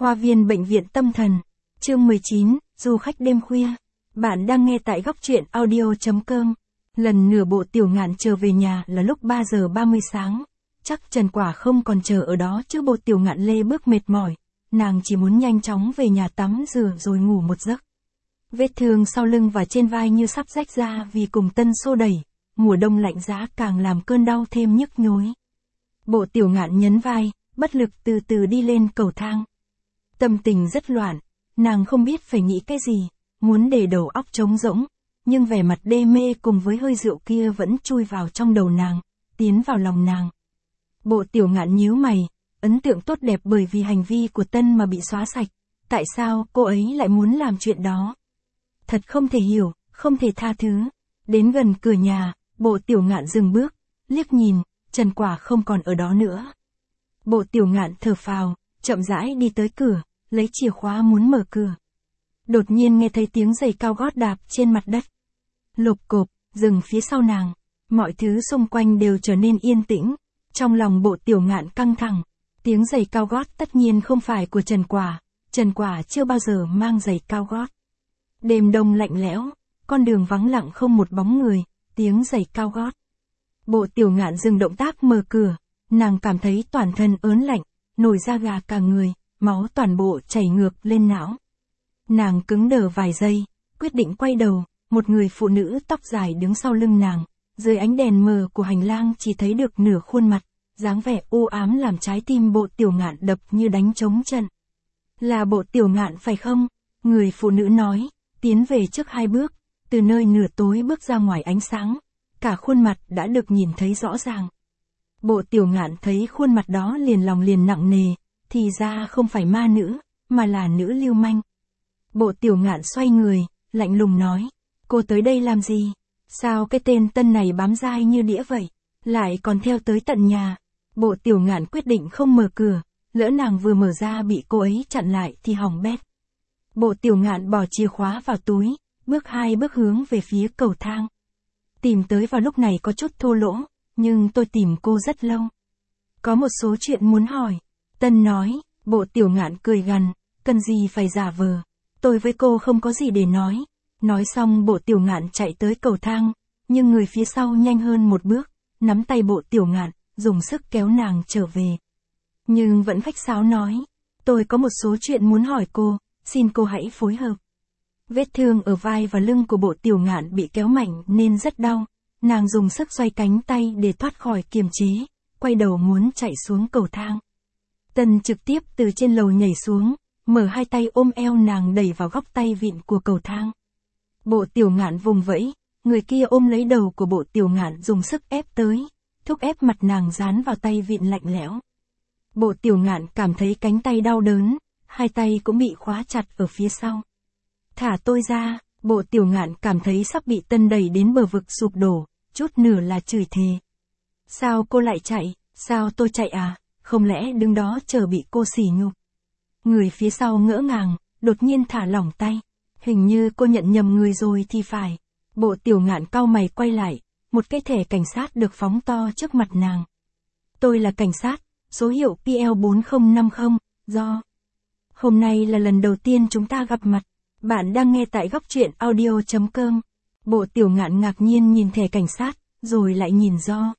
Khoa viên bệnh viện tâm thần. Chương 19, du khách đêm khuya. Bạn đang nghe tại góc truyện audio.com. Lần nửa Bộ Tiểu Ngạn trở về nhà là lúc 3 giờ 30 sáng. Chắc Trần Quả không còn chờ ở đó chứ Bộ Tiểu Ngạn lê bước mệt mỏi. Nàng chỉ muốn nhanh chóng về nhà tắm rửa rồi ngủ một giấc. Vết thương sau lưng và trên vai như sắp rách ra vì cùng Tân xô đẩy. Mùa đông lạnh giá càng làm cơn đau thêm nhức nhối. Bộ Tiểu Ngạn nhấn vai, bất lực từ từ đi lên cầu thang. Tâm tình rất loạn, nàng không biết phải nghĩ cái gì, muốn để đầu óc trống rỗng, nhưng vẻ mặt đê mê cùng với hơi rượu kia vẫn chui vào trong đầu nàng, tiến vào lòng nàng. Bộ Tiểu Ngạn nhíu mày, ấn tượng tốt đẹp bởi vì hành vi của Tân mà bị xóa sạch, tại sao cô ấy lại muốn làm chuyện đó? Thật không thể hiểu, không thể tha thứ. Đến gần cửa nhà, Bộ Tiểu Ngạn dừng bước, liếc nhìn, Trần Quả không còn ở đó nữa. Bộ Tiểu Ngạn thở phào, chậm rãi đi tới cửa, lấy chìa khóa muốn mở cửa. Đột nhiên nghe thấy tiếng giày cao gót đạp trên mặt đất. Lộp cộp, dừng phía sau nàng. Mọi thứ xung quanh đều trở nên yên tĩnh. Trong lòng Bộ Tiểu Ngạn căng thẳng. Tiếng giày cao gót tất nhiên không phải của Trần Quả. Trần Quả chưa bao giờ mang giày cao gót. Đêm đông lạnh lẽo, con đường vắng lặng không một bóng người, tiếng giày cao gót. Bộ Tiểu Ngạn dừng động tác mở cửa. Nàng cảm thấy toàn thân ớn lạnh, nổi da gà cả người, máu toàn bộ chảy ngược lên não. Nàng cứng đờ vài giây, quyết định quay đầu, một người phụ nữ tóc dài đứng sau lưng nàng, dưới ánh đèn mờ của hành lang chỉ thấy được nửa khuôn mặt, dáng vẻ u ám làm trái tim Bộ Tiểu Ngạn đập như đánh trống trận. Là Bộ Tiểu Ngạn phải không? Người phụ nữ nói, tiến về trước 2 bước, từ nơi nửa tối bước ra ngoài ánh sáng, cả khuôn mặt đã được nhìn thấy rõ ràng. Bộ Tiểu Ngạn thấy khuôn mặt đó liền lòng liền nặng nề, thì ra không phải ma nữ, mà là nữ lưu manh. Bộ Tiểu Ngạn xoay người, lạnh lùng nói, cô tới đây làm gì? Sao cái tên Tân này bám dai như đĩa vậy, lại còn theo tới tận nhà? Bộ Tiểu Ngạn quyết định không mở cửa, lỡ nàng vừa mở ra bị cô ấy chặn lại thì hỏng bét. Bộ Tiểu Ngạn bỏ chìa khóa vào túi, bước 2 bước hướng về phía cầu thang. Tìm tới vào lúc này có chút thô lỗ, nhưng tôi tìm cô rất lâu. Có một số chuyện muốn hỏi. Tân nói. Bộ Tiểu Ngạn cười gằn, cần gì phải giả vờ. Tôi với cô không có gì để nói. Nói xong Bộ Tiểu Ngạn chạy tới cầu thang, nhưng người phía sau nhanh hơn một bước, nắm tay Bộ Tiểu Ngạn, dùng sức kéo nàng trở về. Nhưng vẫn khách sáo nói, tôi có một số chuyện muốn hỏi cô, xin cô hãy phối hợp. Vết thương ở vai và lưng của Bộ Tiểu Ngạn bị kéo mạnh nên rất đau. Nàng dùng sức xoay cánh tay để thoát khỏi kiềm chế, quay đầu muốn chạy xuống cầu thang. Tân trực tiếp từ trên lầu nhảy xuống, mở 2 tay ôm eo nàng đẩy vào góc tay vịn của cầu thang. Bộ Tiểu Ngạn vùng vẫy, người kia ôm lấy đầu của Bộ Tiểu Ngạn dùng sức ép tới, thúc ép mặt nàng dán vào tay vịn lạnh lẽo. Bộ Tiểu Ngạn cảm thấy cánh tay đau đớn, 2 tay cũng bị khóa chặt ở phía sau. Thả tôi ra, Bộ Tiểu Ngạn cảm thấy sắp bị Tân đẩy đến bờ vực sụp đổ, chút nửa là chửi thề. Sao cô lại chạy, sao tôi chạy à, không lẽ đứng đó chờ bị cô sỉ nhục? Người phía sau ngỡ ngàng, đột nhiên thả lỏng tay. Hình như cô nhận nhầm người rồi thì phải. Bộ Tiểu Ngạn cau mày quay lại, một cái thẻ cảnh sát được phóng to trước mặt nàng. Tôi là cảnh sát, số hiệu PL4050, do. Hôm nay là lần đầu tiên chúng ta gặp mặt. Bạn đang nghe tại góc truyện audio.com. Bộ Tiểu Ngạn ngạc nhiên nhìn thẻ cảnh sát, rồi lại nhìn do.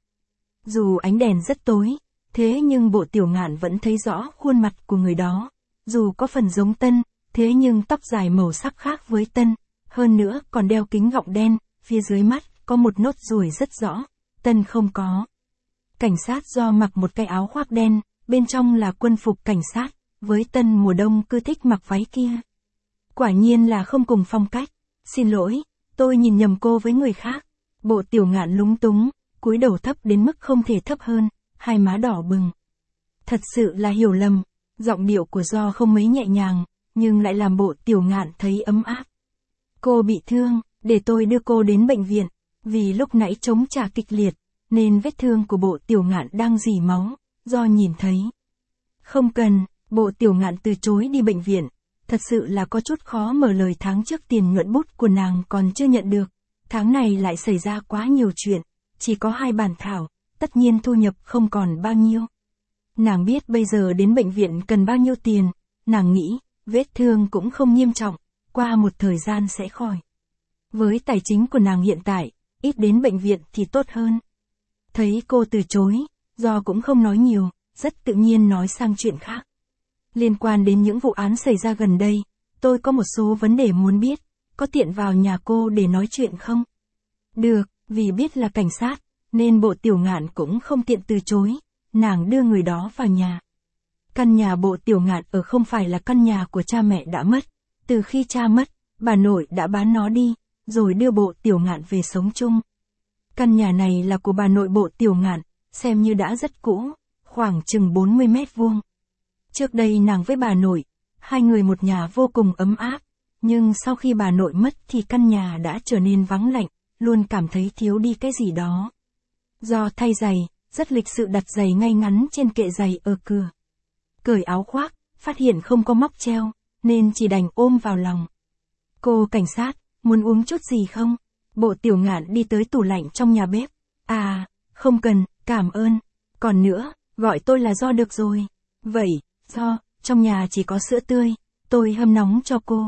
Dù ánh đèn rất tối, thế nhưng Bộ Tiểu Ngạn vẫn thấy rõ khuôn mặt của người đó. Dù có phần giống Tân, thế nhưng tóc dài màu sắc khác với Tân, hơn nữa còn đeo kính gọng đen, phía dưới mắt có một nốt ruồi rất rõ, Tân không có. Cảnh sát do mặc một cái áo khoác đen, bên trong là quân phục cảnh sát, với Tân mùa đông cứ thích mặc váy kia. Quả nhiên là không cùng phong cách. Xin lỗi, tôi nhìn nhầm cô với người khác. Bộ Tiểu Ngạn lúng túng, cúi đầu thấp đến mức không thể thấp hơn, hai má đỏ bừng. Thật sự là hiểu lầm, giọng điệu của Do không mấy nhẹ nhàng, nhưng lại làm Bộ Tiểu Ngạn thấy ấm áp. Cô bị thương, để tôi đưa cô đến bệnh viện, vì lúc nãy chống trả kịch liệt, nên vết thương của Bộ Tiểu Ngạn đang rỉ máu, Do nhìn thấy. Không cần, Bộ Tiểu Ngạn từ chối đi bệnh viện. Thật sự là có chút khó mở lời tháng trước tiền nhuận bút của nàng còn chưa nhận được. Tháng này lại xảy ra quá nhiều chuyện, chỉ có 2 bản thảo, tất nhiên thu nhập không còn bao nhiêu. Nàng biết bây giờ đến bệnh viện cần bao nhiêu tiền, nàng nghĩ, vết thương cũng không nghiêm trọng, qua một thời gian sẽ khỏi. Với tài chính của nàng hiện tại, ít đến bệnh viện thì tốt hơn. Thấy cô từ chối, Do cũng không nói nhiều, rất tự nhiên nói sang chuyện khác. Liên quan đến những vụ án xảy ra gần đây, tôi có một số vấn đề muốn biết, có tiện vào nhà cô để nói chuyện không? Được, vì biết là cảnh sát, nên Bộ Tiểu Ngạn cũng không tiện từ chối, nàng đưa người đó vào nhà. Căn nhà Bộ Tiểu Ngạn ở không phải là căn nhà của cha mẹ đã mất, từ khi cha mất, bà nội đã bán nó đi, rồi đưa Bộ Tiểu Ngạn về sống chung. Căn nhà này là của bà nội Bộ Tiểu Ngạn, xem như đã rất cũ, khoảng chừng 40 mét vuông. Trước đây nàng với bà nội, hai người một nhà vô cùng ấm áp, nhưng sau khi bà nội mất thì căn nhà đã trở nên vắng lạnh, luôn cảm thấy thiếu đi cái gì đó. Do thay giày, rất lịch sự đặt giày ngay ngắn trên kệ giày ở cửa. Cởi áo khoác, phát hiện không có móc treo, nên chỉ đành ôm vào lòng. Cô cảnh sát, muốn uống chút gì không? Bộ Tiểu Ngạn đi tới tủ lạnh trong nhà bếp. À, không cần, cảm ơn. Còn nữa, gọi tôi là Do được rồi. Vậy, Do, trong nhà chỉ có sữa tươi, tôi hâm nóng cho cô.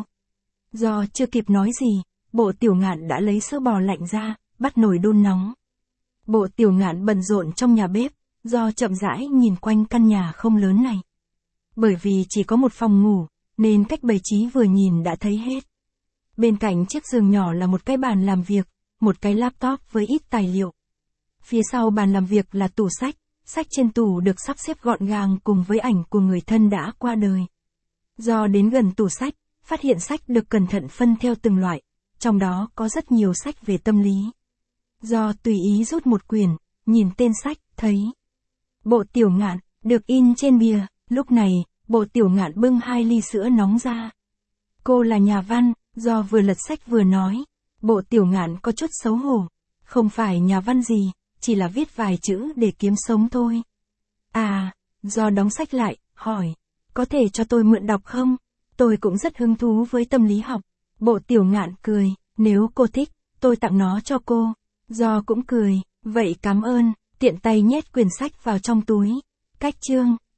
Do chưa kịp nói gì, Bộ Tiểu Ngạn đã lấy sữa bò lạnh ra, bắt nồi đun nóng. Bộ Tiểu Ngạn bận rộn trong nhà bếp, Do chậm rãi nhìn quanh căn nhà không lớn này. Bởi vì chỉ có một phòng ngủ, nên cách bày trí vừa nhìn đã thấy hết. Bên cạnh chiếc giường nhỏ là một cái bàn làm việc, một cái laptop với ít tài liệu. Phía sau bàn làm việc là tủ sách, sách trên tủ được sắp xếp gọn gàng cùng với ảnh của người thân đã qua đời. Do đến gần tủ sách, phát hiện sách được cẩn thận phân theo từng loại, trong đó có rất nhiều sách về tâm lý. Do tùy ý rút một quyển, nhìn tên sách, thấy Bộ Tiểu Ngạn, được in trên bìa, lúc này, Bộ Tiểu Ngạn bưng 2 ly sữa nóng ra. Cô là nhà văn, Do vừa lật sách vừa nói, Bộ Tiểu Ngạn có chút xấu hổ, không phải nhà văn gì, chỉ là viết vài chữ để kiếm sống thôi. À, Do đóng sách lại, hỏi, có thể cho tôi mượn đọc không? Tôi cũng rất hứng thú với tâm lý học. Bộ Tiểu Ngạn cười, nếu cô thích, tôi tặng nó cho cô. Do cũng cười, vậy cảm ơn, tiện tay nhét quyển sách vào trong túi. Cách chương